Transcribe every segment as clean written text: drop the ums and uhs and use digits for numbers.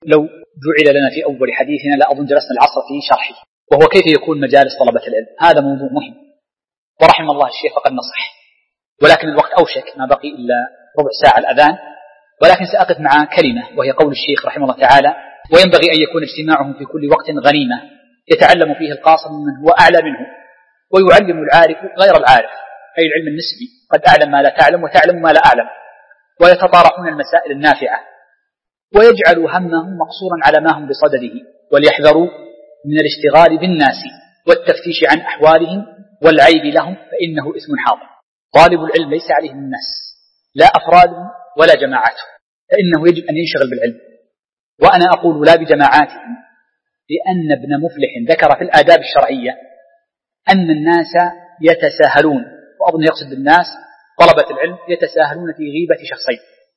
لو جعل لنا في أول حديثنا لا أظن جلسنا العصر في شرحه، وهو كيف يكون مجالس طلبة العلم. هذا موضوع مهم، ورحم الله الشيخ فقد نصح، ولكن الوقت أوشك، ما بقي إلا ربع ساعة الأذان. ولكن سأقف مع كلمة، وهي قول الشيخ رحمه الله تعالى: وينبغي أن يكون اجتماعهم في كل وقت غنيمة يتعلم فيه القاصر ممن هو أعلى منه، ويعلم العارف غير العارف، أي العلم النسبي، قد أعلم ما لا تعلم وتعلم ما لا أعلم، ويتطارحون المسائل النافعة، ويجعلوا همهم مقصورا على ما هم بصدده، وليحذروا من الاشتغال بالناس والتفتيش عن أحوالهم والعيب لهم، فإنه إثم حاضر. طالب العلم ليس عليه من الناس، لا أفراد ولا جماعات، فإنه يجب أن ينشغل بالعلم. وأنا أقول لا بجماعاتهم، لأن ابن مفلح ذكر في الآداب الشرعية أن الناس يتساهلون، وأظن يقصد بالناس طلبة العلم، يتساهلون في غيبة شخصين: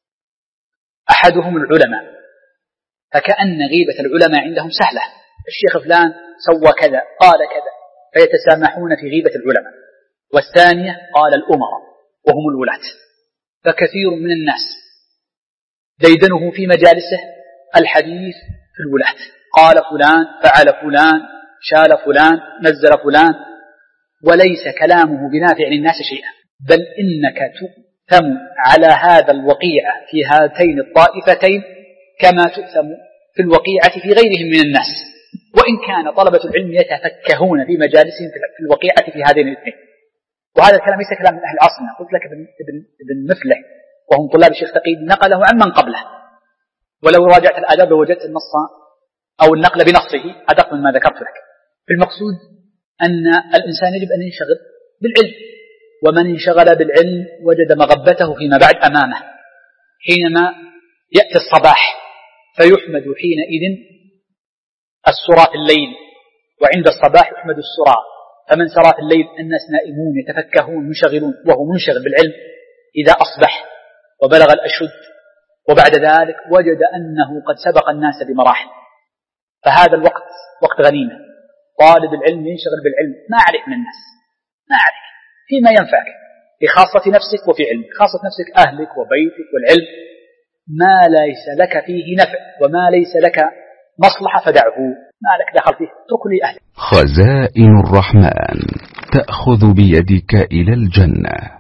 أحدهم العلماء، فكأن غيبة العلماء عندهم سهلة، الشيخ فلان سوى كذا قال كذا، فيتسامحون في غيبة العلماء. والثانية قال الأمراء وهم الولاة، فكثير من الناس ديدنه في مجالسه الحديث في الولاة، قال فلان فعل فلان شال فلان نزل فلان، وليس كلامه بنافع للناس شيئا، بل إنك تؤثم على هذا الوقيعة في هاتين الطائفتين كما تؤثم في الوقيعة في غيرهم من الناس، وإن كان طلبة العلم يتفكهون في مجالسهم في الوقيعة في هذين الاثنين. وهذا الكلام ليس كلام من أهل عصرنا، قلت لك ابن مفلح وهم طلاب الشيخ تقي نقله عن من قبله، ولو راجعت الآداب لوجدت النص أو النقل بنصه أدق من ما ذكرت لك. المقصود أن الإنسان يجب أن ينشغل بالعلم، ومن انشغل بالعلم وجد مغبته فيما بعد أمامه، حينما يأتي الصباح فيحمد حينئذ السرى في الليل، وعند الصباح يحمد السرى، فمن سرى في الليل الناس نائمون يتفكهون منشغلون، وهو منشغل بالعلم إذا أصبح وبلغ الأشد، وبعد ذلك وجد أنه قد سبق الناس بمراحل. فهذا الوقت وقت غنيمة، طالب العلم ينشغل بالعلم، ما عليك من الناس، ما عليك فيما ينفعك في خاصة نفسك وفي علمك. خاصة نفسك أهلك وبيتك والعلم، ما ليس لك فيه نفع وما ليس لك مصلحة فدعه، ما لك دخل فيه، اتركه لأهلك. خزائن الرحمن تأخذ بيدك إلى الجنة.